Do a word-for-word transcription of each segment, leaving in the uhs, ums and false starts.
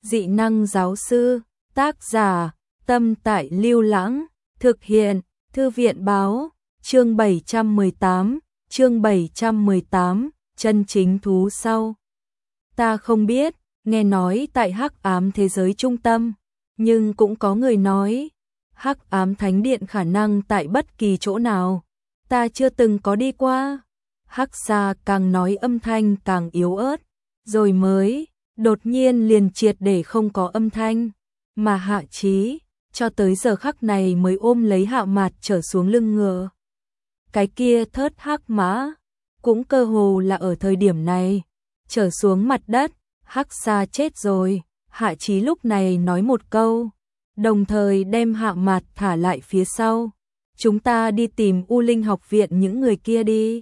Dị năng giáo sư, tác giả, Tâm Tại Lưu Lãng, thực hiện, Thư viện báo, chương bảy trăm mười tám, chương bảy trăm mười tám, chân chính thú sau. Ta không biết, nghe nói tại Hắc Ám thế giới trung tâm, nhưng cũng có người nói, Hắc Ám Thánh Điện khả năng tại bất kỳ chỗ nào, ta chưa từng có đi qua. Hắc Xa càng nói âm thanh càng yếu ớt, rồi mới đột nhiên liền triệt để không có âm thanh, mà Hạ Chí cho tới giờ khắc này mới ôm lấy Hạ Mạt trở xuống lưng ngựa. Cái kia thớt hắc mã cũng cơ hồ là ở thời điểm này trở xuống mặt đất. Hắc Xa chết rồi, Hạ Chí lúc này nói một câu, đồng thời đem Hạ Mạt thả lại phía sau. Chúng ta đi tìm U Linh học viện những người kia đi.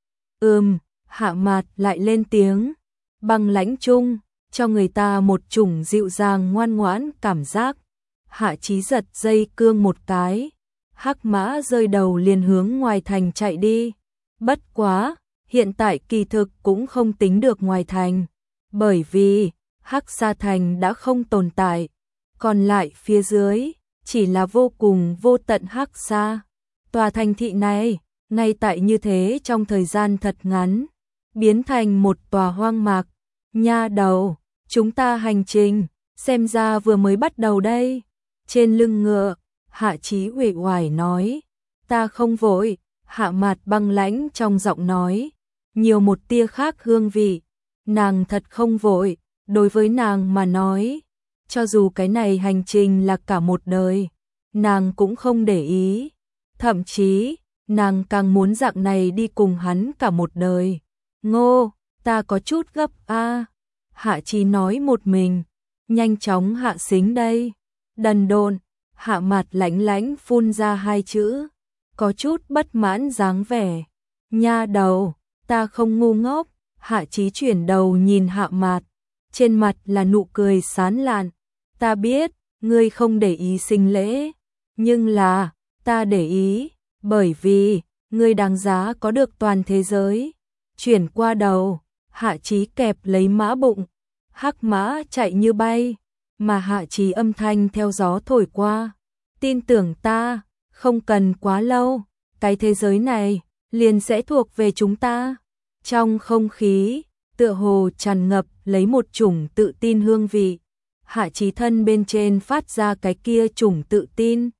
Ừm, Hạ Mạt lại lên tiếng, băng lãnh chung, cho người ta một chủng dịu dàng ngoan ngoãn cảm giác. Hạ Chí giật dây cương một cái, hắc mã rơi đầu liền hướng ngoài thành chạy đi. Bất quá, hiện tại kỳ thực cũng không tính được ngoài thành, bởi vì Hắc Sa thành đã không tồn tại, còn lại phía dưới chỉ là vô cùng vô tận Hắc Sa. Tòa thành thị này, ngay tại như thế trong thời gian thật ngắn, biến thành một tòa hoang mạc. Nha đầu, chúng ta hành trình, xem ra vừa mới bắt đầu đây. Trên lưng ngựa, Hạ Chí uể oải nói, ta không vội. Hạ Mạt băng lãnh trong giọng nói, nhiều một tia khác hương vị. Nàng thật không vội, đối với nàng mà nói, cho dù cái này hành trình là cả một đời, nàng cũng không để ý. Thậm chí, nàng càng muốn dạng này đi cùng hắn cả một đời. Ngô, ta có chút gấp a. Hạ Chí nói một mình, nhanh chóng hạ xính đây. Đần độn, Hạ Mạt lãnh lãnh phun ra hai chữ, có chút bất mãn dáng vẻ. Nha đầu, ta không ngu ngốc. Hạ Chí chuyển đầu nhìn Hạ Mạt, trên mặt là nụ cười sán lạn. Ta biết, ngươi không để ý sinh lễ, nhưng là, ta để ý, bởi vì, ngươi đáng giá có được toàn thế giới. Chuyển qua đầu, Hạ Chí kẹp lấy mã bụng, hắc mã chạy như bay, mà Hạ Chí âm thanh theo gió thổi qua. Tin tưởng ta, không cần quá lâu, cái thế giới này liền sẽ thuộc về chúng ta. Trong không khí, tựa hồ tràn ngập lấy một chủng tự tin hương vị. Hạ Chí thân bên trên phát ra cái kia chủng tự tin,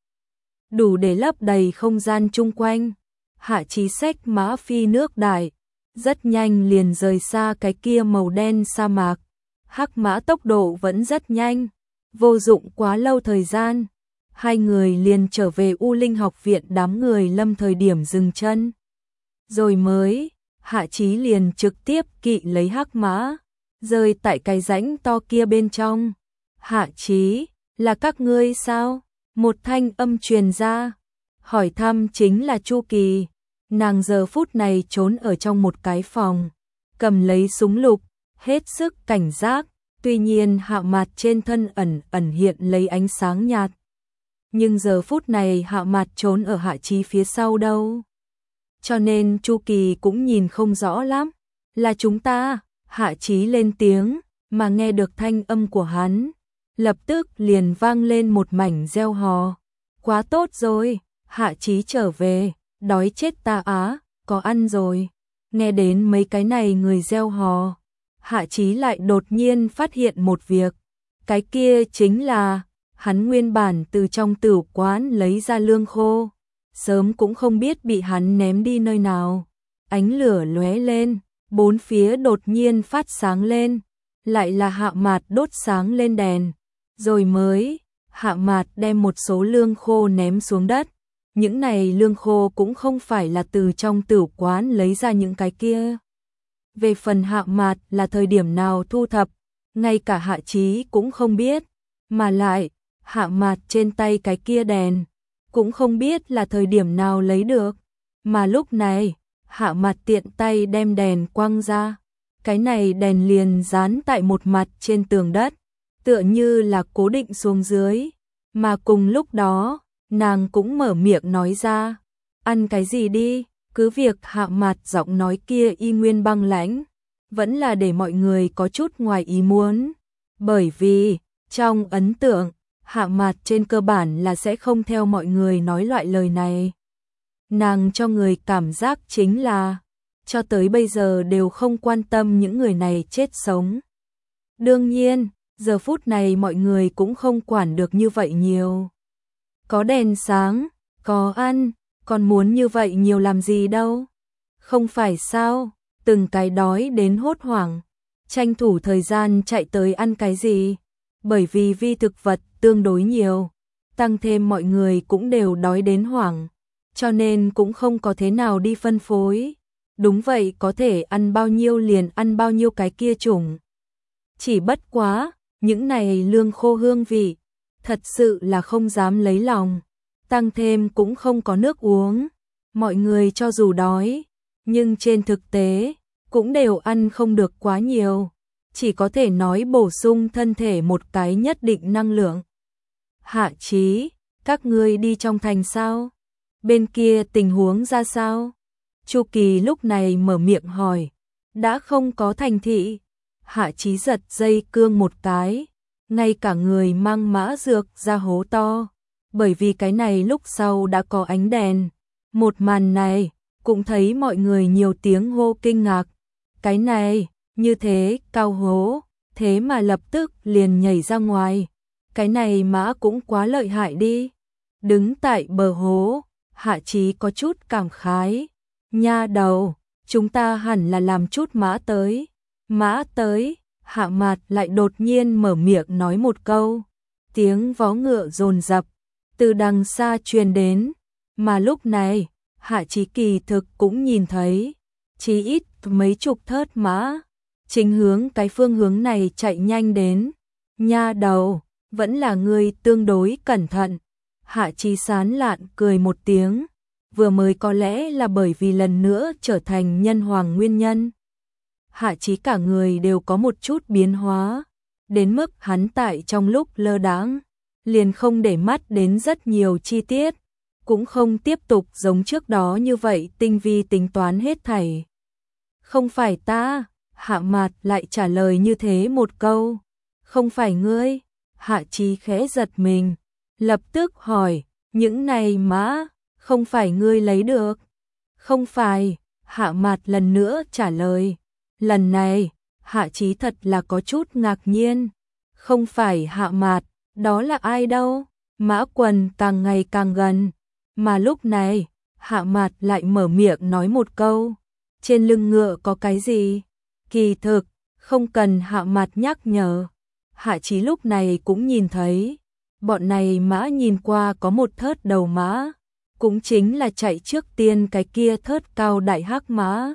đủ để lấp đầy không gian chung quanh. Hạ Chí xách mã phi nước đại, rất nhanh liền rời xa cái kia màu đen sa mạc. Hắc mã tốc độ vẫn rất nhanh, vô dụng quá lâu thời gian, hai người liền trở về U Linh học viện. Đám người lâm thời điểm dừng chân, rồi mới Hạ Chí liền trực tiếp kỵ lấy hắc mã, rơi tại cái rãnh to kia bên trong. Hạ Chí, là các ngươi sao? Một thanh âm truyền ra, hỏi thăm chính là Chu Kỳ. Nàng giờ phút này trốn ở trong một cái phòng, cầm lấy súng lục, hết sức cảnh giác. Tuy nhiên Hạ Mạt trên thân ẩn ẩn hiện lấy ánh sáng nhạt, nhưng giờ phút này Hạ Mạt trốn ở Hạ Chí phía sau đâu, cho nên Chu Kỳ cũng nhìn không rõ lắm. Là chúng ta. Hạ Chí lên tiếng, mà nghe được thanh âm của hắn, lập tức liền vang lên một mảnh reo hò. Quá tốt rồi, Hạ Chí trở về, đói chết ta á, có ăn rồi. Nghe đến mấy cái này người reo hò, Hạ Chí lại đột nhiên phát hiện một việc, cái kia chính là hắn nguyên bản từ trong tửu quán lấy ra lương khô, sớm cũng không biết bị hắn ném đi nơi nào. Ánh lửa lóe lên, bốn phía đột nhiên phát sáng lên, lại là Hạ Mạt đốt sáng lên đèn, rồi mới Hạ Mạt đem một số lương khô ném xuống đất. Những này lương khô cũng không phải là từ trong tửu quán lấy ra những cái kia. Về phần Hạ Mạt là thời điểm nào thu thập, ngay cả Hạ Chí cũng không biết, mà lại Hạ Mạt trên tay cái kia đèn cũng không biết là thời điểm nào lấy được. Mà lúc này, Hạ Mạt tiện tay đem đèn quăng ra, cái này đèn liền dán tại một mặt trên tường đất, tựa như là cố định xuống dưới. Mà cùng lúc đó, nàng cũng mở miệng nói ra, ăn cái gì đi. Cứ việc Hạ Mạt giọng nói kia y nguyên băng lãnh, vẫn là để mọi người có chút ngoài ý muốn, bởi vì Trong ấn tượng, Hạ Mạt trên cơ bản là sẽ không theo mọi người nói loại lời này. Nàng cho người cảm giác chính là, cho tới bây giờ đều không quan tâm những người này chết sống. Đương nhiên, giờ phút này mọi người cũng không quản được như vậy nhiều. Có đèn sáng, có ăn, còn muốn như vậy nhiều làm gì đâu. Không phải sao, từng cái đói đến hốt hoảng, tranh thủ thời gian chạy tới ăn cái gì. Bởi vì vi thực vật tương đối nhiều, tăng thêm mọi người cũng đều đói đến hoảng, cho nên cũng không có thế nào đi phân phối. Đúng vậy, có thể ăn bao nhiêu liền ăn bao nhiêu cái kia chủng. Chỉ bất quá, những này lương khô hương vị, thật sự là không dám lấy lòng, tăng thêm cũng không có nước uống. Mọi người cho dù đói, nhưng trên thực tế, cũng đều ăn không được quá nhiều, chỉ có thể nói bổ sung thân thể một cái nhất định năng lượng. Hạ Chí, các ngươi đi trong thành sao? Bên kia tình huống ra sao? Chu Kỳ lúc này mở miệng hỏi. Đã không có thành thị. Hạ Chí giật dây cương một cái, ngay cả người mang mã dược ra hố to, bởi vì cái này lúc sau đã có ánh đèn. Một màn này, cũng thấy mọi người nhiều tiếng hô kinh ngạc. Cái này, như thế, cao hố, thế mà lập tức liền nhảy ra ngoài. Cái này mã cũng quá lợi hại đi. Đứng tại bờ hố, Hạ Chí có chút cảm khái. Nha đầu, chúng ta hẳn là làm chút mã tới. Mã tới, Hạ Mạt lại đột nhiên mở miệng nói một câu. Tiếng vó ngựa dồn dập từ đằng xa truyền đến, mà lúc này, Hạ Chí kỳ thực cũng nhìn thấy, chí ít mấy chục thớt mã, chính hướng cái phương hướng này chạy nhanh đến. Nha đầu, vẫn là người tương đối cẩn thận. Hạ Chí sán lạn cười một tiếng, vừa mới có lẽ là bởi vì lần nữa trở thành nhân hoàng nguyên nhân. Hạ Chí cả người đều có một chút biến hóa, đến mức hắn tại trong lúc lơ đãng, liền không để mắt đến rất nhiều chi tiết, cũng không tiếp tục giống trước đó như vậy tinh vi tính toán hết thảy. Không phải ta, Hạ Mạt lại trả lời như thế một câu. Không phải ngươi. Hạ Chí khẽ giật mình, lập tức hỏi, những này mã, không phải ngươi lấy được? Không phải, Hạ Mạt lần nữa trả lời. Lần này, Hạ Chí thật là có chút ngạc nhiên. Không phải Hạ Mạt, đó là ai đâu? Mã Quần càng ngày càng gần, mà lúc này, Hạ Mạt lại mở miệng nói một câu. Trên lưng ngựa có cái gì? Kỳ thực, không cần Hạ Mạt nhắc nhở. Hạ Chí lúc này cũng nhìn thấy, bọn này mã nhìn qua có một thớt đầu mã, cũng chính là chạy trước tiên cái kia thớt cao đại hắc mã.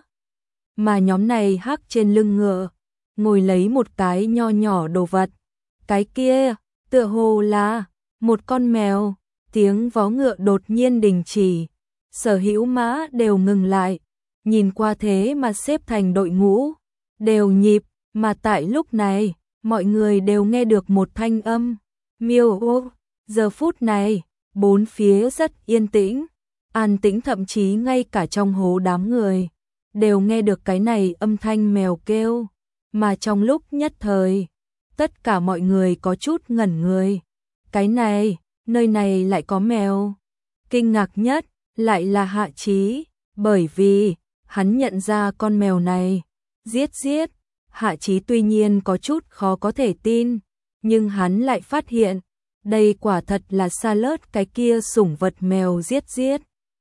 Mà nhóm này hắc trên lưng ngựa, ngồi lấy một cái nho nhỏ đồ vật. Cái kia, tựa hồ là một con mèo. Tiếng vó ngựa đột nhiên đình chỉ, sở hữu mã đều ngừng lại, nhìn qua thế mà xếp thành đội ngũ, đều nhịp, mà tại lúc này, mọi người đều nghe được một thanh âm, miêu ô. Giờ phút này, bốn phía rất yên tĩnh, an tĩnh, thậm chí ngay cả trong hố đám người đều nghe được cái này âm thanh mèo kêu, mà trong lúc nhất thời, tất cả mọi người có chút ngẩn người. Cái này, nơi này lại có mèo. Kinh ngạc nhất lại là Hạ Chí, bởi vì hắn nhận ra con mèo này. Giết giết, Hạ Chí tuy nhiên có chút khó có thể tin, nhưng hắn lại phát hiện, đây quả thật là Sa Lớt cái kia sủng vật mèo giết giết.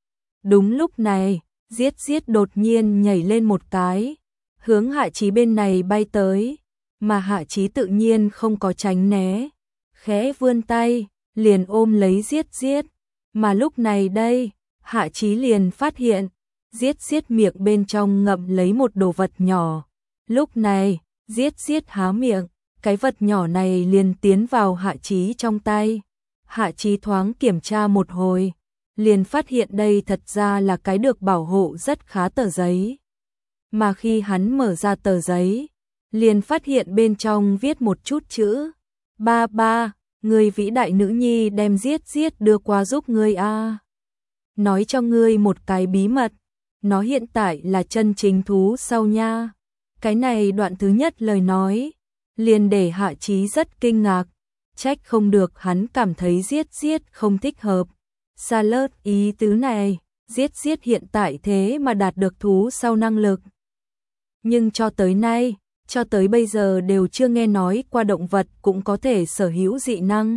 Đúng lúc này, giết giết đột nhiên nhảy lên một cái, hướng Hạ Chí bên này bay tới, mà Hạ Chí tự nhiên không có tránh né, khẽ vươn tay, liền ôm lấy giết giết, mà lúc này đây, Hạ Chí liền phát hiện, giết giết miệng bên trong ngậm lấy một đồ vật nhỏ. Lúc này, giết giết há miệng, cái vật nhỏ này liền tiến vào Hạ Chí trong tay. Hạ Chí thoáng kiểm tra một hồi, liền phát hiện đây thật ra là cái được bảo hộ rất khá tờ giấy. Mà khi hắn mở ra tờ giấy, liền phát hiện bên trong viết một chút chữ. Ba ba, người vĩ đại nữ nhi đem giết giết đưa qua giúp ngươi a. Nói cho ngươi một cái bí mật, nó hiện tại là chân chính thú sau nha. Cái này đoạn thứ nhất lời nói, liền để Hạ Chí rất kinh ngạc, trách không được hắn cảm thấy giết giết không thích hợp. Salad ý tứ này, giết giết hiện tại thế mà đạt được thú sau năng lực. Nhưng cho tới nay, cho tới bây giờ đều chưa nghe nói qua động vật cũng có thể sở hữu dị năng.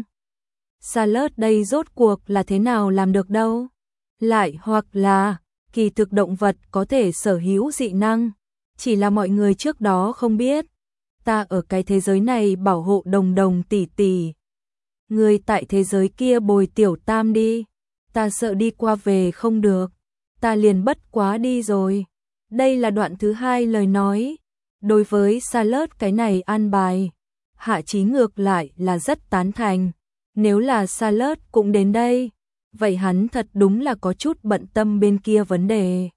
Salad đây rốt cuộc là thế nào làm được đâu? Lại hoặc là, kỳ thực động vật có thể sở hữu dị năng, chỉ là mọi người trước đó không biết. Ta ở cái thế giới này bảo hộ Đồng Đồng tỷ tỷ. Người tại thế giới kia bồi Tiểu Tam đi. Ta sợ đi qua về không được. Ta liền bất quá đi rồi. Đây là đoạn thứ hai lời nói. Đối với Salad cái này an bài, Hạ Chí ngược lại là rất tán thành. Nếu là Salad cũng đến đây, vậy hắn thật đúng là có chút bận tâm bên kia vấn đề.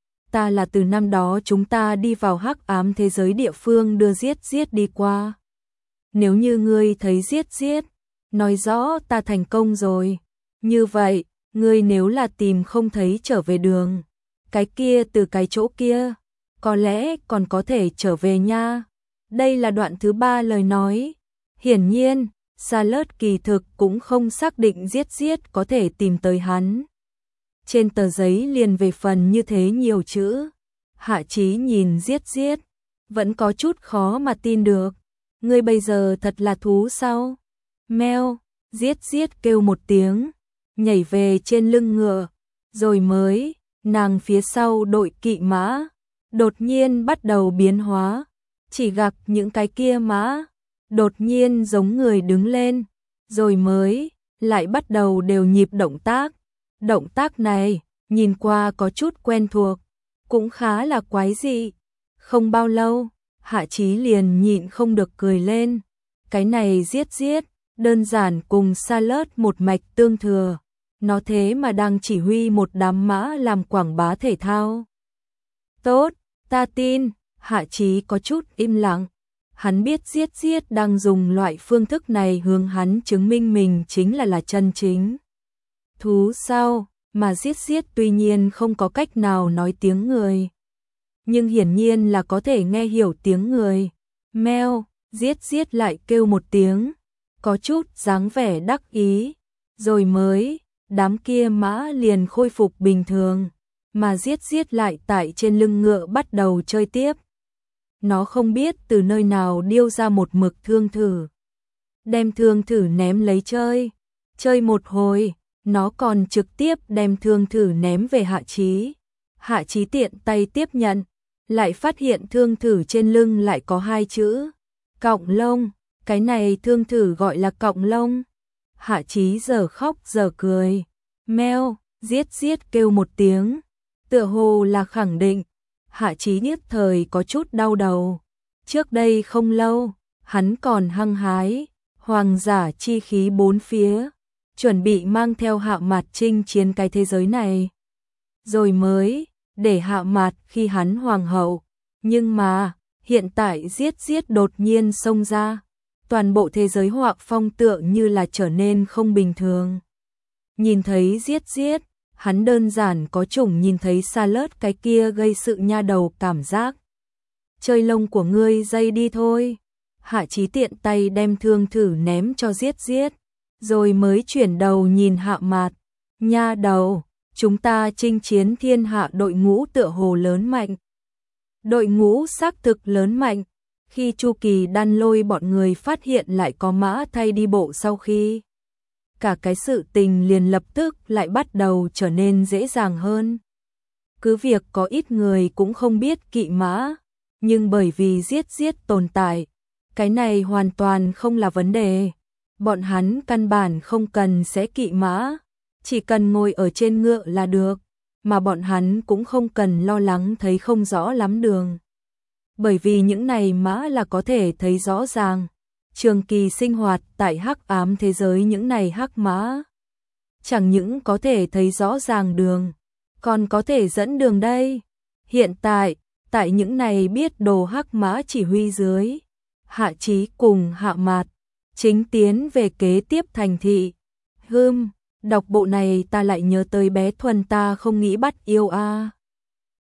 Ta là từ năm đó chúng ta đi vào hắc ám thế giới địa phương đưa giết giết đi qua. Nếu như ngươi thấy giết giết, nói rõ ta thành công rồi. Như vậy, ngươi nếu là tìm không thấy trở về đường, cái kia từ cái chỗ kia, có lẽ còn có thể trở về nha. Đây là đoạn thứ ba lời nói. Hiển nhiên, Salad kỳ thực cũng không xác định giết giết có thể tìm tới hắn. Trên tờ giấy liền về phần như thế nhiều chữ. Hạ Chí nhìn giết giết, vẫn có chút khó mà tin được. Ngươi bây giờ thật là thú sao? Meo, giết giết kêu một tiếng, nhảy về trên lưng ngựa, rồi mới, nàng phía sau đội kỵ mã, đột nhiên bắt đầu biến hóa, chỉ gặp những cái kia mã, đột nhiên giống người đứng lên, rồi mới, lại bắt đầu đều nhịp động tác. Động tác này, nhìn qua có chút quen thuộc, cũng khá là quái dị. Không bao lâu, Hạ Chí liền nhịn không được cười lên. Cái này giết giết, đơn giản cùng Salad một mạch tương thừa. Nó thế mà đang chỉ huy một đám mã làm quảng bá thể thao. Tốt, ta tin. Hạ Chí có chút im lặng. Hắn biết giết giết đang dùng loại phương thức này hướng hắn chứng minh mình chính là là chân chính thú sao, mà giết giết tuy nhiên không có cách nào nói tiếng người, nhưng hiển nhiên là có thể nghe hiểu tiếng người. Meo, giết giết lại kêu một tiếng, có chút dáng vẻ đắc ý, rồi mới, đám kia mã liền khôi phục bình thường, mà giết giết lại tại trên lưng ngựa bắt đầu chơi tiếp. Nó không biết từ nơi nào điêu ra một mực thương thử, đem thương thử ném lấy chơi, chơi một hồi. Nó còn trực tiếp đem thương thử ném về Hạ Chí. Hạ Chí tiện tay tiếp nhận, lại phát hiện thương thử trên lưng lại có hai chữ cọng lông. Cái này thương thử gọi là cọng lông. Hạ Chí giờ khóc giờ cười. Meo, giết giết kêu một tiếng, tựa hồ là khẳng định. Hạ Chí nhất thời có chút đau đầu. Trước đây không lâu, hắn còn hăng hái, hoàng giả chi khí bốn phía, chuẩn bị mang theo Hạ Mạt chinh chiến cái thế giới này. Rồi mới, để Hạ Mạt khi hắn hoàng hậu. Nhưng mà, hiện tại giết giết đột nhiên xông ra. Toàn bộ thế giới họa phong tượng như là trở nên không bình thường. Nhìn thấy giết giết, hắn đơn giản có chủng nhìn thấy Salad cái kia gây sự nha đầu cảm giác. Chơi lông của ngươi dây đi thôi. Hạ Chí tiện tay đem thương thử ném cho giết giết. Rồi mới chuyển đầu nhìn Hạ Mạt. Nha đầu, chúng ta chinh chiến thiên hạ đội ngũ tựa hồ lớn mạnh. Đội ngũ xác thực lớn mạnh. Khi Chu Kỳ Đan lôi bọn người phát hiện lại có mã thay đi bộ sau khi, cả cái sự tình liền lập tức lại bắt đầu trở nên dễ dàng hơn. Cứ việc có ít người cũng không biết kỵ mã, nhưng bởi vì giết giết tồn tại, cái này hoàn toàn không là vấn đề. Bọn hắn căn bản không cần sẽ kỵ mã, chỉ cần ngồi ở trên ngựa là được, mà bọn hắn cũng không cần lo lắng thấy không rõ lắm đường. Bởi vì những này mã là có thể thấy rõ ràng, trường kỳ sinh hoạt tại hắc ám thế giới những này hắc mã. Chẳng những có thể thấy rõ ràng đường, còn có thể dẫn đường đây. Hiện tại, tại những này biết đồ hắc mã chỉ huy dưới, Hạ Chí cùng Hạ Mạt chính tiến về kế tiếp thành thị. Hừm, đọc bộ này ta lại nhớ tới bé Thuần ta không nghĩ bắt yêu a. À.